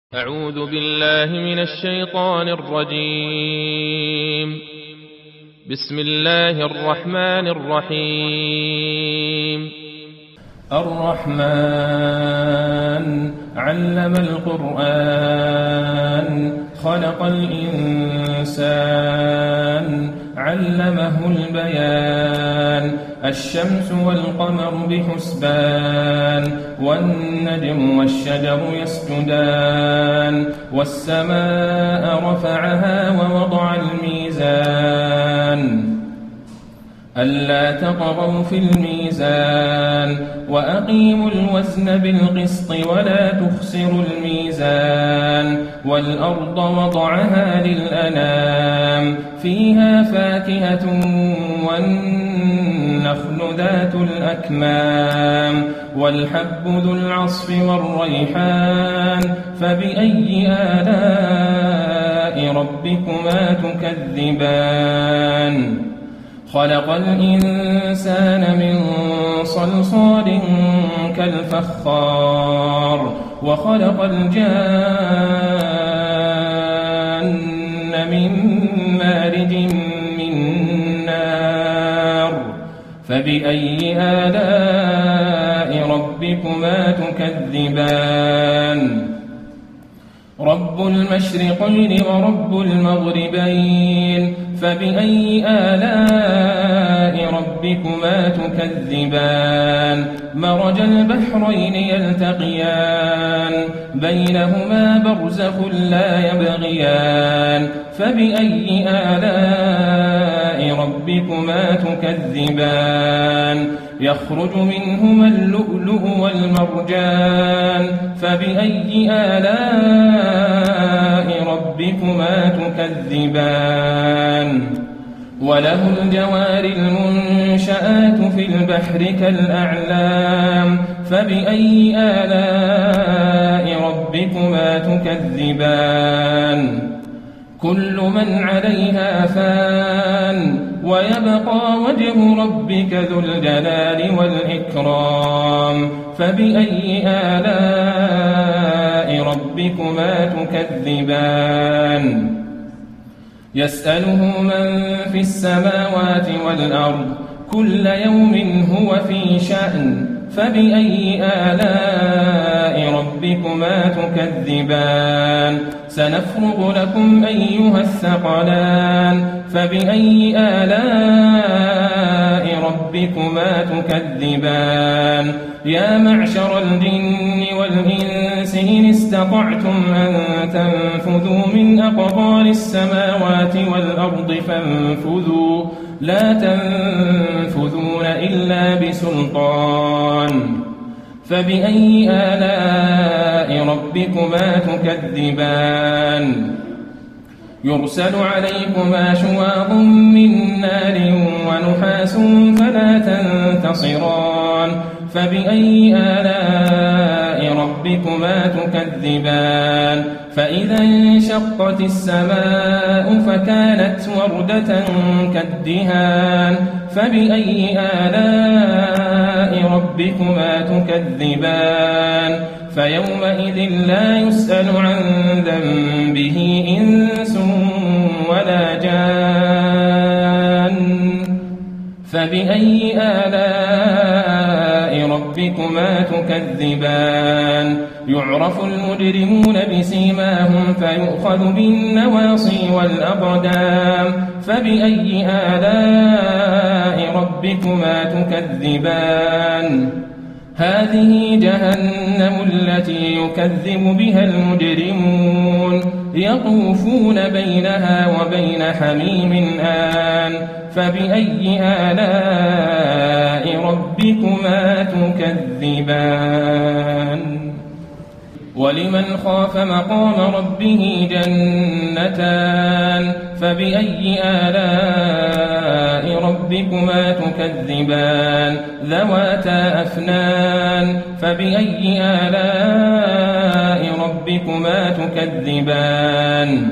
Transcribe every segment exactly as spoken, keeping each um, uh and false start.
أعوذ بالله من الشيطان الرجيم. بسم الله الرحمن الرحيم. الرحمن علم القرآن خلق الإنسان علمه البيان الشمس والقمر بحسبان والنجم والشجر يسجدان والسماء رفعها ووضع الميزان ألا تطغوا في الميزان وأقيموا الوزن بالقسط ولا تخسروا الميزان والأرض وضعها للأنام فيها فاكهة والنخل ذات الأكمام والحب ذو العصف والريحان فبأي آلاء ربكما تكذبان خلق الإنسان من صلصال كالفخار وخلق الجان من مارج من نار فبأي آلاء ربكما تكذبان رب المشرقين ورب المغربين فبأي آلاء ربكما تكذبان مرج البحرين يلتقيان بينهما برزخ لا يبغيان فبأي آلاء ربكما تكذبان يخرج منهما اللؤلؤ والمرجان فبأي آلاء ربكما تكذبان وله الجوار المنشآت في البحر كالأعلام فبأي آلاء ربكما تكذبان كل من عليها فان ويبقى وجه ربك ذو الجلال والإكرام فبأي آلاء ربكما تكذبان يسأله من في السماوات والأرض كل يوم هو في شأن فبأي آلاء ربكما تكذبان سنفرغ لكم أيها الثقلان فبأي آلاء ربكما تكذبان يا معشر الجن والإنس إن استطعتم أن تنفذوا من أقطار السماوات والأرض فانفذوا لا تنفذون إلا بسلطان فبأي آلاء ربكما تكذبان يرسل عليكما شواظ من نار ونحاس فلا تنتصران فبأي آلاء ربكما تكذبان فإذا انشقت السماء فكانت وردة كالدهان فبأي آلاء ربكما تكذبان فيومئذ لا يسأل عن ذنبه إنس ولا جان فبأي آلاء ربكما تكذبان يعرف المجرمون بسيماهم فيؤخذ بالنواصي والأقدام فبأي آلاء ربكما تكذبان هذه جهنم التي يكذب بها المجرمون يطوفون بينها وبين حميم آن فبأي آلاء ربكما تكذبان ولمن خاف مقام ربه جنتان فبأي آلاء ربكما تكذبان ذواتا أفنان فبأي آلاء ربكما تكذبان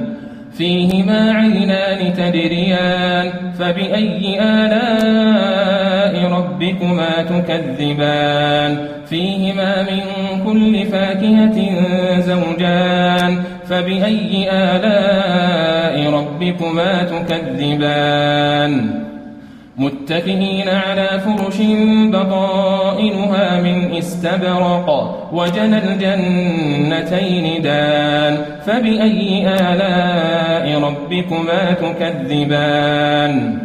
فيهما عينان تجريان فبأي آلاء ربكما تكذبان فيهما من كل فاكهة زوجان فبأي آلاء ربكما تكذبان متكئين على فرش بطائنها من استبرق وجنى الجنتين دان فبأي آلاء ربكما تكذبان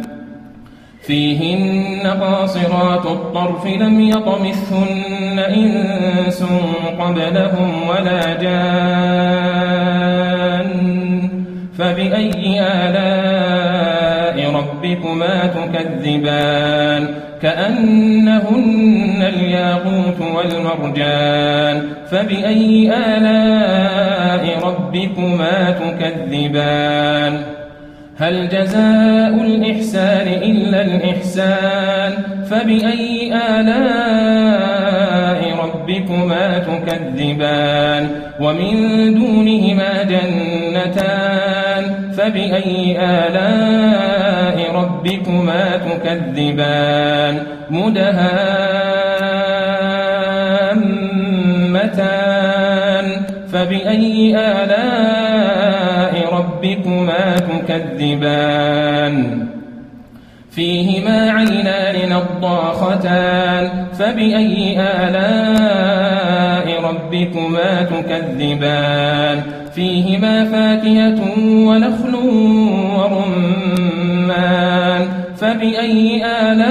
فيهن قاصرات الطرف لم يطمثهن إنس قبلهم ولا جان فبأي آلاء ربكما تكذبان كأنهن الياقوت والمرجان فبأي آلاء ربكما تكذبان هل جزاء الإحسان إلا الإحسان فبأي آلاء ربكما تكذبان ومن دونهما جنتان فبأي آلاء ربكما تكذبان مدهامتان فبأي آلاء ربكما تكذبان فيهما عينان نضاختان فبأي آلاء ربكما تكذبان فيهما فاكهة ونخل ورمان فبأي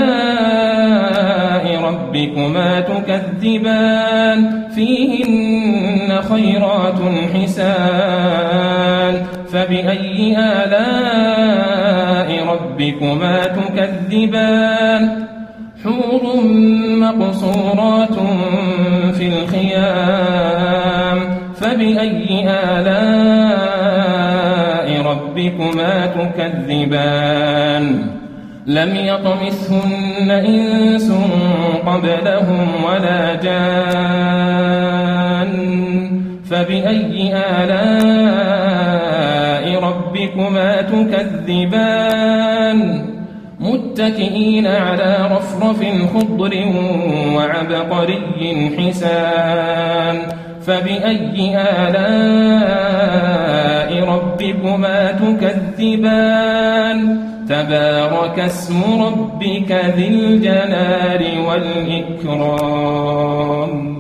آلاء ربكما تكذبان فيهن خيرات حسان فبأي آلاء ربكما تكذبان حور مقصورات في الخيام فبأي آلاء ربكما تكذبان لم يطمثهن إنس قبلهم ولا جان فبأي آلاء ربكما تكذبان متكئين على رفرف خضر وعبقري حسان فبأي آلاء ربكما تكذبان تبارك اسم ربك ذي الجلال والإكرام